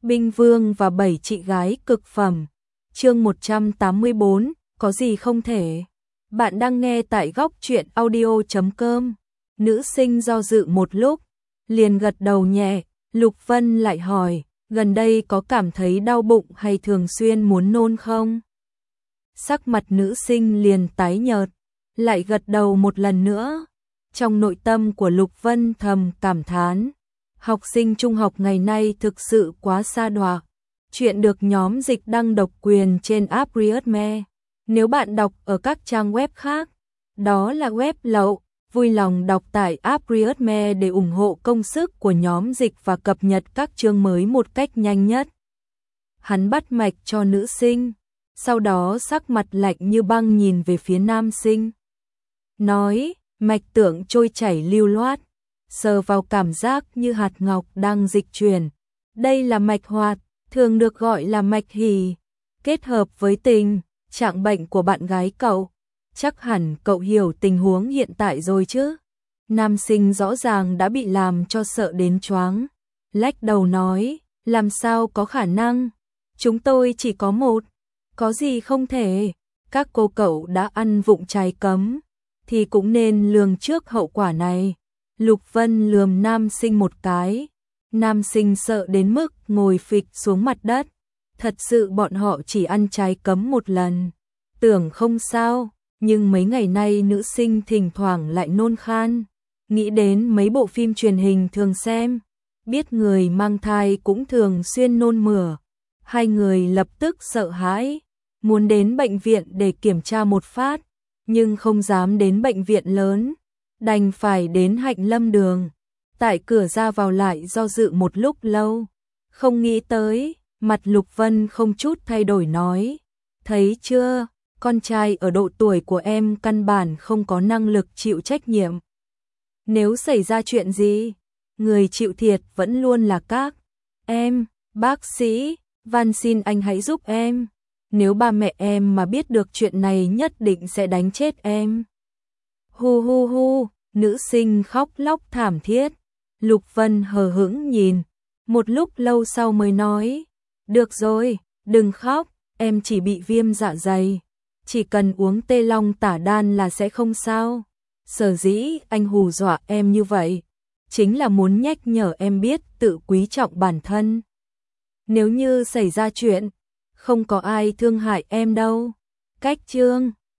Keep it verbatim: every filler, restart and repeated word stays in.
Binh Vương và bảy chị gái cực phẩm. Chương một trăm tám mươi bốn, có gì không thể. Bạn đang nghe tại góc truyện audio chấm com. Nữ sinh do dự một lúc, liền gật đầu nhẹ. Lục Vân lại hỏi, gần đây có cảm thấy đau bụng hay thường xuyên muốn nôn không? Sắc mặt nữ sinh liền tái nhợt, lại gật đầu một lần nữa. Trong nội tâm của Lục Vân thầm cảm thán, học sinh trung học ngày nay thực sự quá sa đọa. Chuyện được nhóm dịch đăng độc quyền trên app Readme. Nếu bạn đọc ở các trang web khác, đó là web lậu. Vui lòng đọc tại app Readme để ủng hộ công sức của nhóm dịch và cập nhật các chương mới một cách nhanh nhất. Hắn bắt mạch cho nữ sinh, sau đó sắc mặt lạnh như băng nhìn về phía nam sinh. Nói, mạch tượng trôi chảy lưu loát, sờ vào cảm giác như hạt ngọc đang dịch chuyển. Đây là mạch hoạt, thường được gọi là mạch hỉ, kết hợp với tình trạng bệnh của bạn gái cậu. Chắc hẳn cậu hiểu tình huống hiện tại rồi chứ? Nam sinh rõ ràng đã bị làm cho sợ đến choáng. Lách đầu nói, làm sao có khả năng? Chúng tôi chỉ có một. Có gì không thể? Các cô cậu đã ăn vụng trái cấm, thì cũng nên lường trước hậu quả này. Lục Vân lườm nam sinh một cái. Nam sinh sợ đến mức ngồi phịch xuống mặt đất. Thật sự bọn họ chỉ ăn trái cấm một lần. Tưởng không sao, nhưng mấy ngày nay nữ sinh thỉnh thoảng lại nôn khan. Nghĩ đến mấy bộ phim truyền hình thường xem, biết người mang thai cũng thường xuyên nôn mửa. Hai người lập tức sợ hãi, muốn đến bệnh viện để kiểm tra một phát, nhưng không dám đến bệnh viện lớn, đành phải đến Hạnh Lâm Đường. Tại cửa ra vào lại do dự một lúc lâu, không nghĩ tới, mặt Lục Vân không chút thay đổi nói, thấy chưa, con trai ở độ tuổi của em căn bản không có năng lực chịu trách nhiệm. Nếu xảy ra chuyện gì, người chịu thiệt vẫn luôn là các em. Bác sĩ, van xin anh hãy giúp em. Nếu ba mẹ em mà biết được chuyện này nhất định sẽ đánh chết em. Hu hu hu, nữ sinh khóc lóc thảm thiết. Lục Vân hờ hững nhìn, một lúc lâu sau mới nói, được rồi, đừng khóc, em chỉ bị viêm dạ dày, chỉ cần uống tê long tả đan là sẽ không sao. Sở dĩ anh hù dọa em như vậy, chính là muốn nhắc nhở em biết tự quý trọng bản thân. Nếu như xảy ra chuyện, không có ai thương hại em đâu. Cách chương